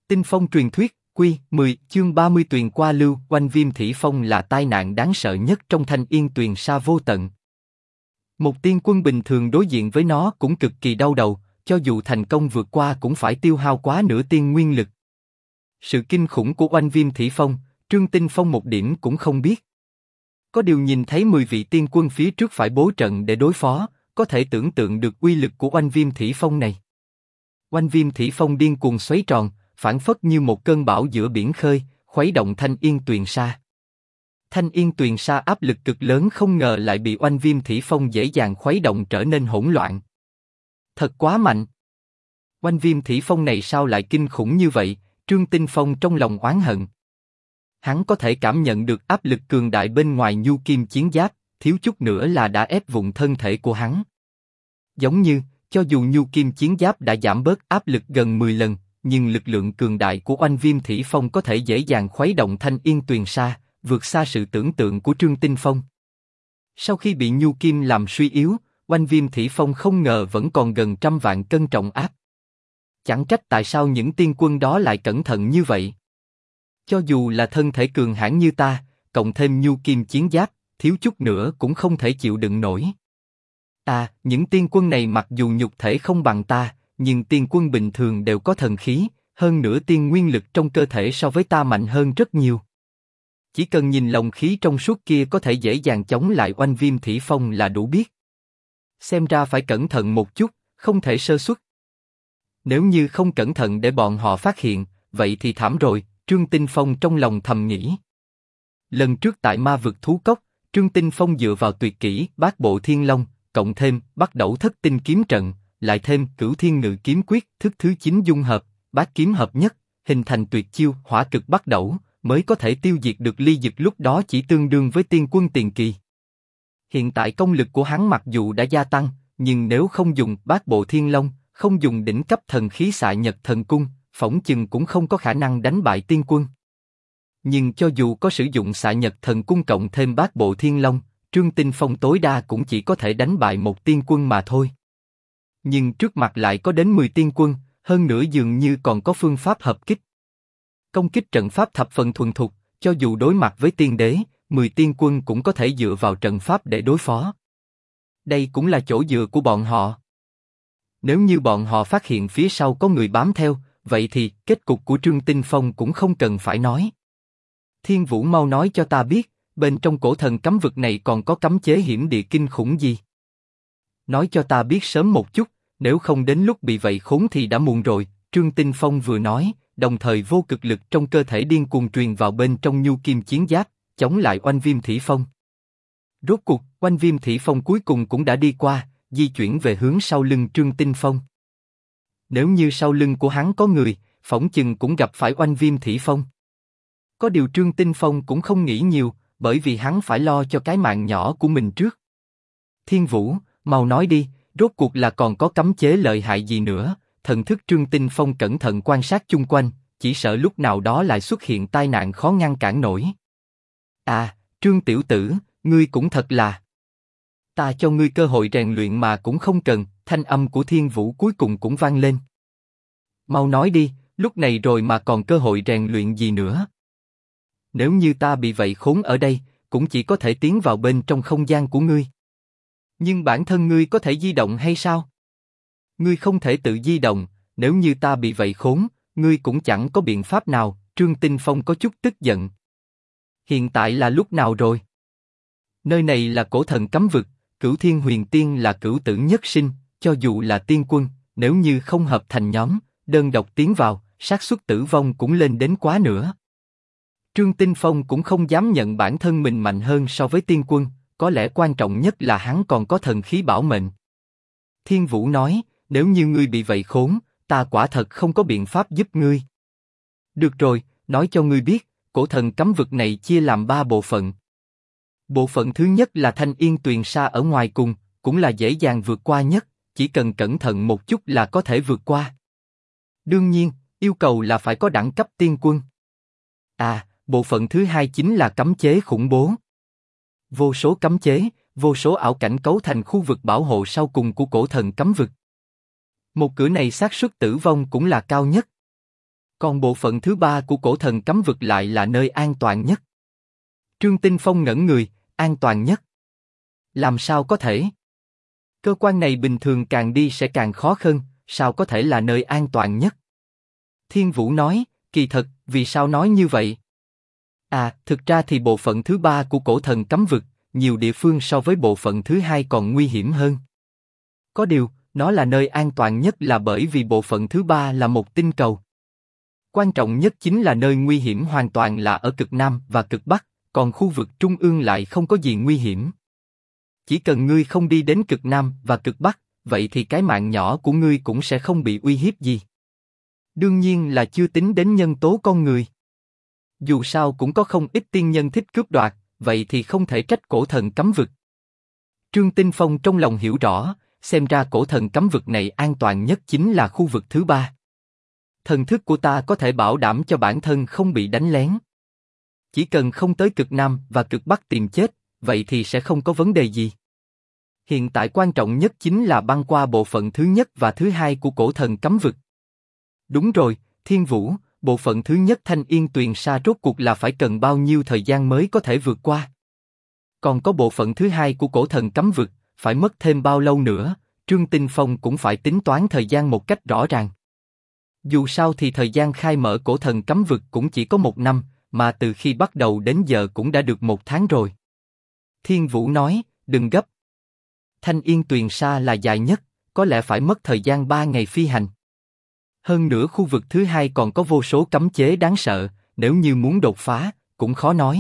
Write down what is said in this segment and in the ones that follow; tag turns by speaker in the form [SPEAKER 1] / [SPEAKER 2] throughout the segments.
[SPEAKER 1] Tinh phong truyền thuyết, Quy 10, chương 30 Tuyền qua lưu. Oanh viêm thủy phong là tai nạn đáng sợ nhất trong Thanh Yên Tuyền Sa vô tận. Một tiên quân bình thường đối diện với nó cũng cực kỳ đau đầu, cho dù thành công vượt qua cũng phải tiêu hao quá nửa tiên nguyên lực. Sự kinh khủng của oanh viêm thủy phong, Trương Tinh Phong một điểm cũng không biết. Có điều nhìn thấy 10 vị tiên quân phía trước phải bố trận để đối phó, có thể tưởng tượng được uy lực của oanh viêm thủy phong này. Oanh viêm thủy phong điên cuồng xoáy tròn, phảng phất như một cơn bão giữa biển khơi, khuấy động Thanh Yên Tuyền Sa. Thanh Yên Tuyền Sa áp lực cực lớn không ngờ lại bị oanh viêm thủy phong dễ dàng khuấy động trở nên hỗn loạn. Thật quá mạnh. Oanh viêm thủy phong này sao lại kinh khủng như vậy? Trương Tinh Phong trong lòng oán hận. Hắn có thể cảm nhận được áp lực cường đại bên ngoài nhu kim chiến giáp, thiếu chút nữa là đã ép vụn thân thể của hắn. Giống như, cho dù nhu kim chiến giáp đã giảm bớt áp lực gần 10 lần, nhưng lực lượng cường đại của oanh viêm thủy phong có thể dễ dàng khuấy động Thanh Yên Tuyền Sa, vượt xa sự tưởng tượng của Trương Tinh Phong. Sau khi bị nhu kim làm suy yếu, oanh viêm thủy phong không ngờ vẫn còn gần 100 vạn cân trọng áp. Chẳng trách tại sao những tiên quân đó lại cẩn thận như vậy. Cho dù là thân thể cường hãn như ta, cộng thêm nhu kim chiến giáp, thiếu chút nữa cũng không thể chịu đựng nổi. Những tiên quân này mặc dù nhục thể không bằng ta, nhưng tiên quân bình thường đều có thần khí, hơn nữa tiên nguyên lực trong cơ thể so với ta mạnh hơn rất nhiều. Chỉ cần nhìn lồng khí trong suốt kia có thể dễ dàng chống lại oanh viêm thủy phong là đủ biết. Xem ra phải cẩn thận một chút, không thể sơ suất. Nếu như không cẩn thận để bọn họ phát hiện, vậy thì thảm rồi, Trương Tinh Phong trong lòng thầm nghĩ. Lần trước tại ma vực thú cốc, Trương Tinh Phong dựa vào tuyệt kỹ Bát Bộ Thiên Long, cộng thêm Bắt Đẩu Thất Tinh kiếm trận, lại thêm Cửu Thiên Ngự kiếm quyết thức thứ 9 dung hợp, bát kiếm hợp nhất, hình thành tuyệt chiêu Hỏa Cực Bắt Đẩu, mới có thể tiêu diệt được Ly Dực lúc đó chỉ tương đương với tiên quân tiền kỳ. Hiện tại công lực của hắn mặc dù đã gia tăng, nhưng nếu không dùng Bát Bộ Thiên Long, không dùng đỉnh cấp thần khí Xạ Nhật Thần Cung, phỏng chừng cũng không có khả năng đánh bại tiên quân. Nhưng cho dù có sử dụng Xạ Nhật Thần Cung cộng thêm Bát Bộ Thiên Long, Trương Tinh Phong tối đa cũng chỉ có thể đánh bại một tiên quân mà thôi. Nhưng trước mặt lại có đến 10 tiên quân, hơn nữa dường như còn có phương pháp hợp kích. Công kích trận pháp thập phần thuần thục, cho dù đối mặt với tiên đế, 10 tiên quân cũng có thể dựa vào trận pháp để đối phó. Đây cũng là chỗ dựa của bọn họ. Nếu như bọn họ phát hiện phía sau có người bám theo, vậy thì kết cục của Trương Tinh Phong cũng không cần phải nói. Thiên Vũ mau nói cho ta biết, bên trong cổ thần cấm vực này còn có cấm chế hiểm địa kinh khủng gì? Nói cho ta biết sớm một chút, nếu không đến lúc bị vậy khốn thì đã muộn rồi. Trương Tinh Phong vừa nói, đồng thời vô cực lực trong cơ thể điên cuồng truyền vào bên trong nhu kim chiến giáp, chống lại oanh viêm thủy phong. Rốt cuộc, oanh viêm thủy phong cuối cùng cũng đã đi qua, di chuyển về hướng sau lưng Trương Tinh Phong. Nếu như sau lưng của hắn có người, phỏng chừng cũng gặp phải oanh viêm thủy phong. Có điều Trương Tinh Phong cũng không nghĩ nhiều, bởi vì hắn phải lo cho cái mạng nhỏ của mình trước. Thiên Vũ, mau nói đi, rốt cuộc là còn có cấm chế lợi hại gì nữa? Thần thức Trương Tinh Phong cẩn thận quan sát chung quanh, chỉ sợ lúc nào đó lại xuất hiện tai nạn khó ngăn cản nổi. Trương tiểu tử, ngươi cũng thật là. Ta cho ngươi cơ hội rèn luyện mà cũng không cần. Thanh âm của Thiên Vũ cuối cùng cũng vang lên. Mau nói đi, lúc này rồi mà còn cơ hội rèn luyện gì nữa? Nếu như ta bị vậy khốn ở đây, cũng chỉ có thể tiến vào bên trong không gian của ngươi. Nhưng bản thân ngươi có thể di động hay sao? Ngươi không thể tự di động, nếu như ta bị vậy khốn, ngươi cũng chẳng có biện pháp nào. Trương Tinh Phong có chút tức giận. Hiện tại là lúc nào rồi? Nơi này là cổ thần cấm vực, Cửu Thiên Huyền Tiên là cửu tử nhất sinh, cho dù là tiên quân, nếu như không hợp thành nhóm, đơn độc tiến vào, xác suất tử vong cũng lên đến quá nữa. Trương Tinh Phong cũng không dám nhận bản thân mình mạnh hơn so với tiên quân, có lẽ quan trọng nhất là hắn còn có thần khí bảo mệnh. Thiên Vũ nói, nếu như ngươi bị vậy khốn, ta quả thật không có biện pháp giúp ngươi. Được rồi, nói cho ngươi biết, cổ thần cấm vực này chia làm 3 bộ phận. Bộ phận thứ nhất là Thanh Yên Tuyền Sa ở ngoài cùng, cũng là dễ dàng vượt qua nhất, chỉ cần cẩn thận một chút là có thể vượt qua. Đương nhiên, yêu cầu là phải có đẳng cấp tiên quân. Bộ phận thứ hai chính là cấm chế khủng bố. Vô số cấm chế, vô số ảo cảnh cấu thành khu vực bảo hộ sau cùng của cổ thần cấm vực. Một cửa này xác suất tử vong cũng là cao nhất. Còn bộ phận thứ ba của cổ thần cấm vực lại là nơi an toàn nhất. Trương Tinh Phong ngẩn người, an toàn nhất. Làm sao có thể? Cơ quan này bình thường càng đi sẽ càng khó khăn, sao có thể là nơi an toàn nhất? Thiên Vũ nói, kỳ thật, vì sao nói như vậy? Thực ra thì bộ phận thứ ba của cổ thần cấm vực, nhiều địa phương so với bộ phận thứ hai còn nguy hiểm hơn. Có điều, nó là nơi an toàn nhất là bởi vì bộ phận thứ ba là một tinh cầu. Quan trọng nhất chính là nơi nguy hiểm hoàn toàn là ở cực Nam và cực Bắc, còn khu vực Trung ương lại không có gì nguy hiểm. Chỉ cần ngươi không đi đến cực Nam và cực Bắc, vậy thì cái mạng nhỏ của ngươi cũng sẽ không bị uy hiếp gì. Đương nhiên là chưa tính đến nhân tố con người. Dù sao cũng có không ít tiên nhân thích cướp đoạt, vậy thì không thể trách cổ thần cấm vực. Trương Tinh Phong trong lòng hiểu rõ, xem ra cổ thần cấm vực này an toàn nhất chính là khu vực thứ ba. Thần thức của ta có thể bảo đảm cho bản thân không bị đánh lén. Chỉ cần không tới cực Nam và cực Bắc tìm chết, vậy thì sẽ không có vấn đề gì. Hiện tại quan trọng nhất chính là băng qua bộ phận thứ nhất và thứ hai của cổ thần cấm vực. Đúng rồi, Thiên Vũ, bộ phận thứ nhất Thanh Yên Tuyền Sa rốt cuộc là phải cần bao nhiêu thời gian mới có thể vượt qua? Còn có bộ phận thứ hai của cổ thần cấm vực, phải mất thêm bao lâu nữa? Trương Tinh Phong cũng phải tính toán thời gian một cách rõ ràng. Dù sao thì thời gian khai mở cổ thần cấm vực cũng chỉ có 1 năm, mà từ khi bắt đầu đến giờ cũng đã được 1 tháng rồi. Thiên Vũ nói, đừng gấp. Thanh Yên Tuyền Sa là dài nhất, có lẽ phải mất thời gian 3 ngày phi hành. Hơn nữa khu vực thứ hai còn có vô số cấm chế đáng sợ, nếu như muốn đột phá, cũng khó nói.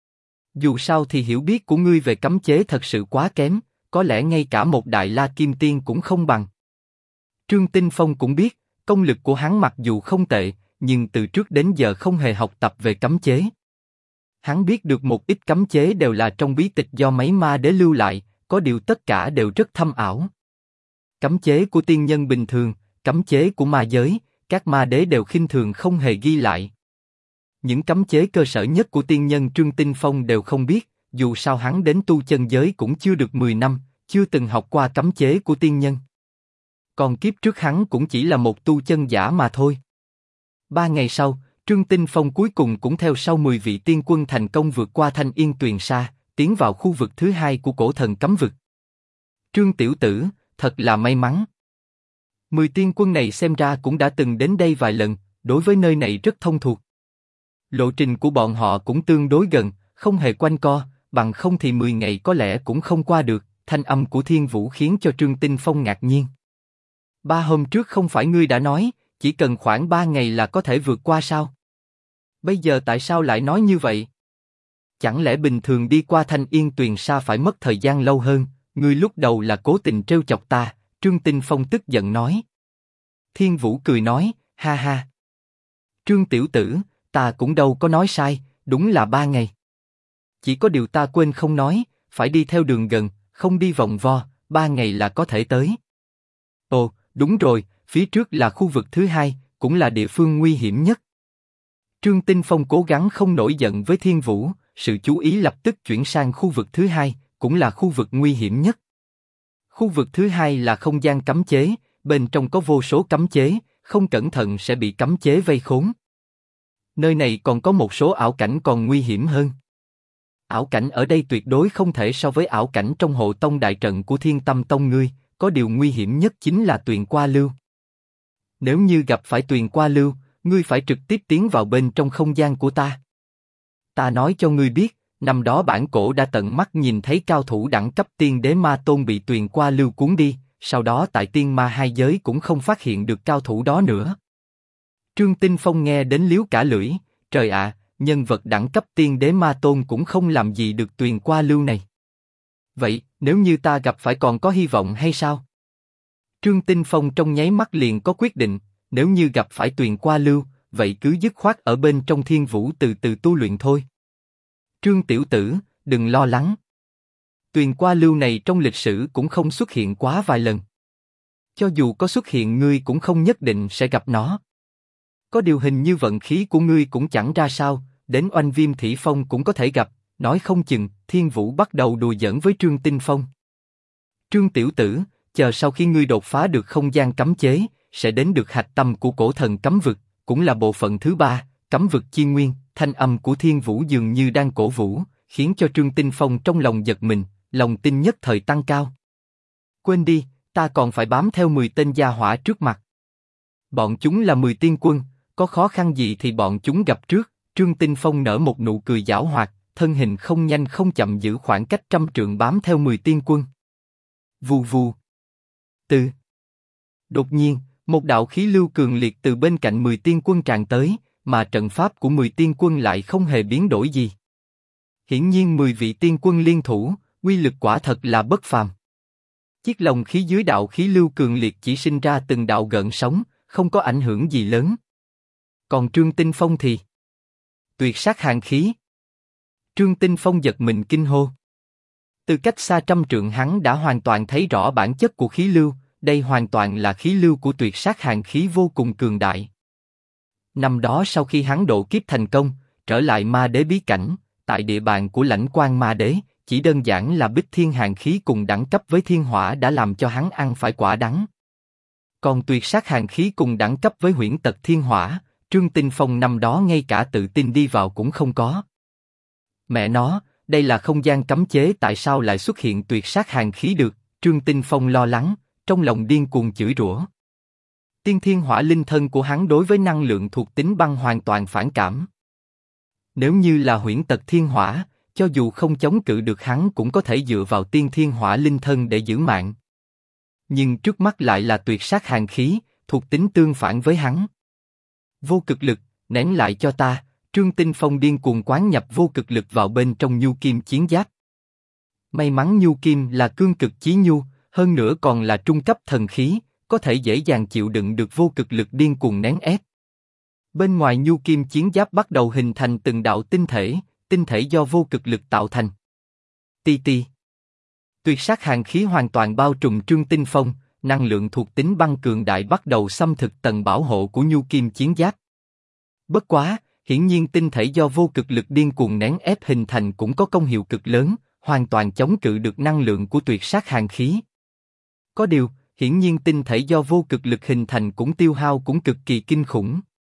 [SPEAKER 1] Dù sao thì hiểu biết của ngươi về cấm chế thật sự quá kém, có lẽ ngay cả một đại la kim tiên cũng không bằng. Trương Tinh Phong cũng biết, công lực của hắn mặc dù không tệ, nhưng từ trước đến giờ không hề học tập về cấm chế. Hắn biết được một ít cấm chế đều là trong bí tịch do mấy ma đế lưu lại, có điều tất cả đều rất thâm ảo. Cấm chế của tiên nhân bình thường, cấm chế của ma giới, các ma đế đều khinh thường không hề ghi lại. Những cấm chế cơ sở nhất của tiên nhân Trương Tinh Phong đều không biết, dù sao hắn đến tu chân giới cũng chưa được 10 năm, chưa từng học qua cấm chế của tiên nhân. Còn kiếp trước hắn cũng chỉ là một tu chân giả mà thôi. 3 ngày sau, Trương Tinh Phong cuối cùng cũng theo sau 10 vị tiên quân thành công vượt qua Thanh Yên Tuyền Sa, tiến vào khu vực thứ hai của cổ thần cấm vực. Trương tiểu tử, thật là may mắn. 10 tiên quân này xem ra cũng đã từng đến đây vài lần, đối với nơi này rất thông thuộc. Lộ trình của bọn họ cũng tương đối gần, không hề quanh co, bằng không thì 10 ngày có lẽ cũng không qua được. Thanh âm của Thiên Vũ khiến cho Trương Tinh Phong ngạc nhiên. 3 hôm trước không phải ngươi đã nói, chỉ cần khoảng 3 ngày là có thể vượt qua sao? Bây giờ tại sao lại nói như vậy? Chẳng lẽ bình thường đi qua Thanh Yên Tuyền Sa phải mất thời gian lâu hơn? Ngươi lúc đầu là cố tình trêu chọc ta. Trương Tinh Phong tức giận nói. Thiên Vũ cười nói, ha ha. Trương tiểu tử, ta cũng đâu có nói sai, đúng là 3 ngày. Chỉ có điều ta quên không nói, phải đi theo đường gần, không đi vòng vo, 3 ngày là có thể tới. Ồ, đúng rồi, phía trước là khu vực thứ hai, cũng là địa phương nguy hiểm nhất. Trương Tinh Phong cố gắng không nổi giận với Thiên Vũ, sự chú ý lập tức chuyển sang khu vực thứ hai, cũng là khu vực nguy hiểm nhất. Khu vực thứ hai là không gian cấm chế, bên trong có vô số cấm chế, không cẩn thận sẽ bị cấm chế vây khốn. Nơi này còn có một số ảo cảnh còn nguy hiểm hơn. Ảo cảnh ở đây tuyệt đối không thể so với ảo cảnh trong hộ tông đại trận của Thiên Tâm Tông ngươi, có điều nguy hiểm nhất chính là Tuyền Qua Lưu. Nếu như gặp phải Tuyền Qua Lưu, ngươi phải trực tiếp tiến vào bên trong không gian của ta. Ta nói cho ngươi biết, năm đó bản cổ đã tận mắt nhìn thấy cao thủ đẳng cấp tiên đế ma tôn bị Tuyền Qua Lưu cuốn đi, sau đó tại tiên ma hai giới cũng không phát hiện được cao thủ đó nữa. Trương Tinh Phong nghe đến liếu cả lưỡi, trời ạ, nhân vật đẳng cấp tiên đế ma tôn cũng không làm gì được Tuyền Qua Lưu này. Vậy, nếu như ta gặp phải còn có hy vọng hay sao? Trương Tinh Phong trong nháy mắt liền có quyết định, nếu như gặp phải Tuyền Qua Lưu, vậy cứ dứt khoát ở bên trong Thiên Vũ từ từ tu luyện thôi. Trương tiểu tử, đừng lo lắng. Tuyền Qua Lưu này trong lịch sử cũng không xuất hiện quá vài lần. Cho dù có xuất hiện ngươi cũng không nhất định sẽ gặp nó. Có điều hình như vận khí của ngươi cũng chẳng ra sao, đến Oanh Viêm Thủy Phong cũng có thể gặp, nói không chừng. Thiên Vũ bắt đầu đùa giỡn với Trương Tinh Phong. Trương tiểu tử, chờ sau khi ngươi đột phá được không gian cấm chế, sẽ đến được hạch tâm của cổ thần cấm vực, cũng là bộ phận thứ ba, cấm vực chi nguyên, thanh âm của Thiên Vũ dường như đang cổ vũ, khiến cho Trương Tinh Phong trong lòng giật mình, lòng tin nhất thời tăng cao. Quên đi, ta còn phải bám theo 10 tên gia hỏa trước mặt. Bọn chúng là 10 tiên quân, có khó khăn gì thì bọn chúng gặp trước. Trương Tinh Phong nở một nụ cười giảo hoạt, thân hình không nhanh không chậm giữ khoảng cách 100 trượng bám theo 10 tiên quân. Vù vù. Từ. Đột nhiên, một đạo khí lưu cường liệt từ bên cạnh 10 tiên quân tràn tới, mà trận pháp của 10 tiên quân lại không hề biến đổi gì. Hiển nhiên 10 vị tiên quân liên thủ, uy lực quả thật là bất phàm. Chiếc lồng khí dưới đạo khí lưu cường liệt chỉ sinh ra từng đạo gợn sóng, không có ảnh hưởng gì lớn. Còn Trương Tinh Phong thì tuyệt sát hàn khí. Trương Tinh Phong giật mình kinh hô. Từ cách xa 100 trượng hắn đã hoàn toàn thấy rõ bản chất của khí lưu, đây hoàn toàn là khí lưu của tuyệt sát hàn khí vô cùng cường đại. Năm đó sau khi hắn độ kiếp thành công, trở lại ma đế bí cảnh, tại địa bàn của Lãnh Quang ma đế, chỉ đơn giản là bích thiên hàn khí cùng đẳng cấp với thiên hỏa đã làm cho hắn ăn phải quả đắng. Còn tuyệt sát hàn khí cùng đẳng cấp với huyễn tật thiên hỏa, Trương Tinh Phong năm đó ngay cả tự tin đi vào cũng không có. Mẹ nó, đây là không gian cấm chế, tại sao lại xuất hiện tuyệt sát hàn khí được? Trương Tinh Phong lo lắng, trong lòng điên cuồng chửi rủa. Tiên thiên hỏa linh thân của hắn đối với năng lượng thuộc tính băng hoàn toàn phản cảm. Nếu như là huyễn tật thiên hỏa, cho dù không chống cự được hắn cũng có thể dựa vào tiên thiên hỏa linh thân để giữ mạng. Nhưng trước mắt lại là tuyệt sát hàn khí, thuộc tính tương phản với hắn. Vô cực lực, nén lại cho ta. Trương Tinh Phong điên cuồng quán nhập vô cực lực vào bên trong nhu kim chiến giáp. May mắn nhu kim là cương cực chí nhu, hơn nữa còn là trung cấp thần khí, có thể dễ dàng chịu đựng được vô cực lực điên cuồng nén ép. Bên ngoài nhu kim chiến giáp bắt đầu hình thành từng đạo tinh thể do vô cực lực tạo thành. Ti ti. Tuyệt sát hàn khí hoàn toàn bao trùm Trương Tinh Phong, năng lượng thuộc tính băng cường đại bắt đầu xâm thực tầng bảo hộ của nhu kim chiến giáp. Bất quá, hiển nhiên tinh thể do vô cực lực điên cuồng nén ép hình thành cũng có công hiệu cực lớn, hoàn toàn chống cự được năng lượng của tuyệt sát hàn khí. Có điều, hiển nhiên tinh thể do vô cực lực hình thành cũng tiêu hao cũng cực kỳ kinh khủng.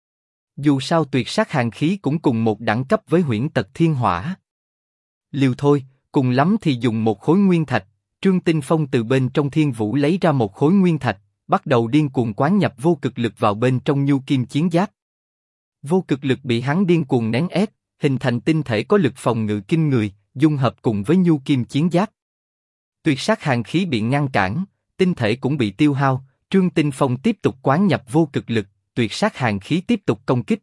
[SPEAKER 1] Dù sao tuyệt sát hàn khí cũng cùng một đẳng cấp với huyễn tật thiên hỏa. Liều thôi, cùng lắm thì dùng một khối nguyên thạch. Trương Tinh Phong từ bên trong thiên vũ lấy ra một khối nguyên thạch, bắt đầu điên cuồng quán nhập vô cực lực vào bên trong nhu kim chiến giáp. Vô cực lực bị hắn điên cuồng nén ép, hình thành tinh thể có lực phòng ngự kinh người, dung hợp cùng với nhu kim chiến giáp. Tuyệt sát hàn khí bị ngăn cản, tinh thể cũng bị tiêu hao. Trương Tinh Phong tiếp tục quán nhập vô cực lực, tuyệt sát hàn khí tiếp tục công kích.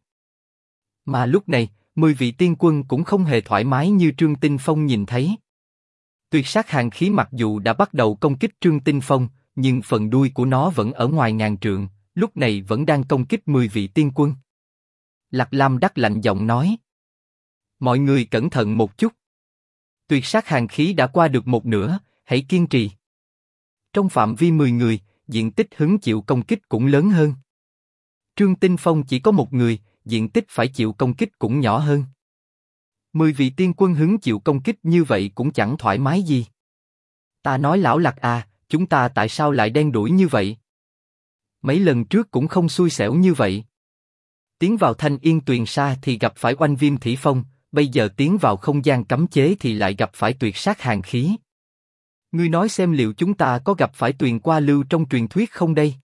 [SPEAKER 1] Mà lúc này, 10 vị tiên quân cũng không hề thoải mái như Trương Tinh Phong nhìn thấy. Tuyệt sát hàn khí mặc dù đã bắt đầu công kích Trương Tinh Phong, nhưng phần đuôi của nó vẫn ở ngoài ngàn trượng, lúc này vẫn đang công kích 10 vị tiên quân. Lạc Lam đắc lạnh giọng nói: mọi người cẩn thận một chút. Tuyệt sát hàn khí đã qua được một nửa, hãy kiên trì. Trong phạm vi 10 người, diện tích hứng chịu công kích cũng lớn hơn. Trương Tinh Phong chỉ có một người, diện tích phải chịu công kích cũng nhỏ hơn. 10 vị tiên quân hứng chịu công kích như vậy cũng chẳng thoải mái gì. Ta nói lão Lạc à, chúng ta tại sao lại đen đủi như vậy? Mấy lần trước cũng không xui xẻo như vậy. Tiến vào Thanh Yên Tuyền Sa thì gặp phải Oanh Viêm Thủy Phong, bây giờ tiến vào không gian cấm chế thì lại gặp phải tuyệt sát hàn khí. Ngươi nói xem liệu chúng ta có gặp phải Tuyền Qua Lưu trong truyền thuyết không đây?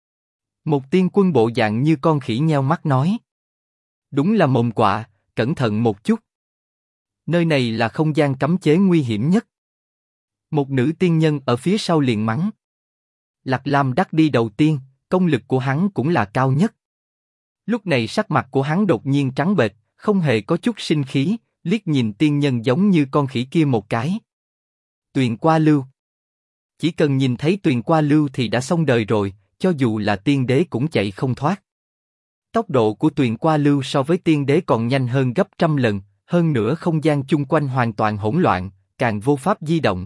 [SPEAKER 1] Một tiên quân bộ dạng như con khỉ nheo mắt nói. Đúng là mồm quạ, cẩn thận một chút. Nơi này là không gian cấm chế nguy hiểm nhất. Một nữ tiên nhân ở phía sau liền mắng. Lạc Lam đắc đi đầu tiên, công lực của hắn cũng là cao nhất. Lúc này sắc mặt của hắn đột nhiên trắng bệch, không hề có chút sinh khí, liếc nhìn tiên nhân giống như con khỉ kia một cái. Tuyền Qua Lưu. Chỉ cần nhìn thấy Tuyền Qua Lưu thì đã xong đời rồi, cho dù là tiên đế cũng chạy không thoát. Tốc độ của Tuyền Qua Lưu so với tiên đế còn nhanh hơn gấp 100 lần, hơn nữa không gian chung quanh hoàn toàn hỗn loạn, càng vô pháp di động.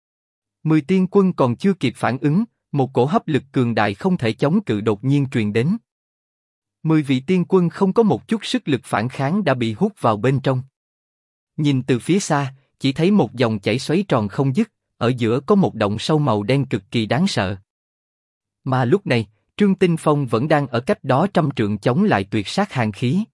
[SPEAKER 1] 10 tiên quân còn chưa kịp phản ứng, một cổ hấp lực cường đại không thể chống cự đột nhiên truyền đến. 10 vị tiên quân không có một chút sức lực phản kháng đã bị hút vào bên trong. Nhìn từ phía xa, chỉ thấy một dòng chảy xoáy tròn không dứt, ở giữa có một động sâu màu đen cực kỳ đáng sợ. Mà lúc này, Trương Tinh Phong vẫn đang ở cách đó trăm trượng chống lại tuyệt sát hàn khí.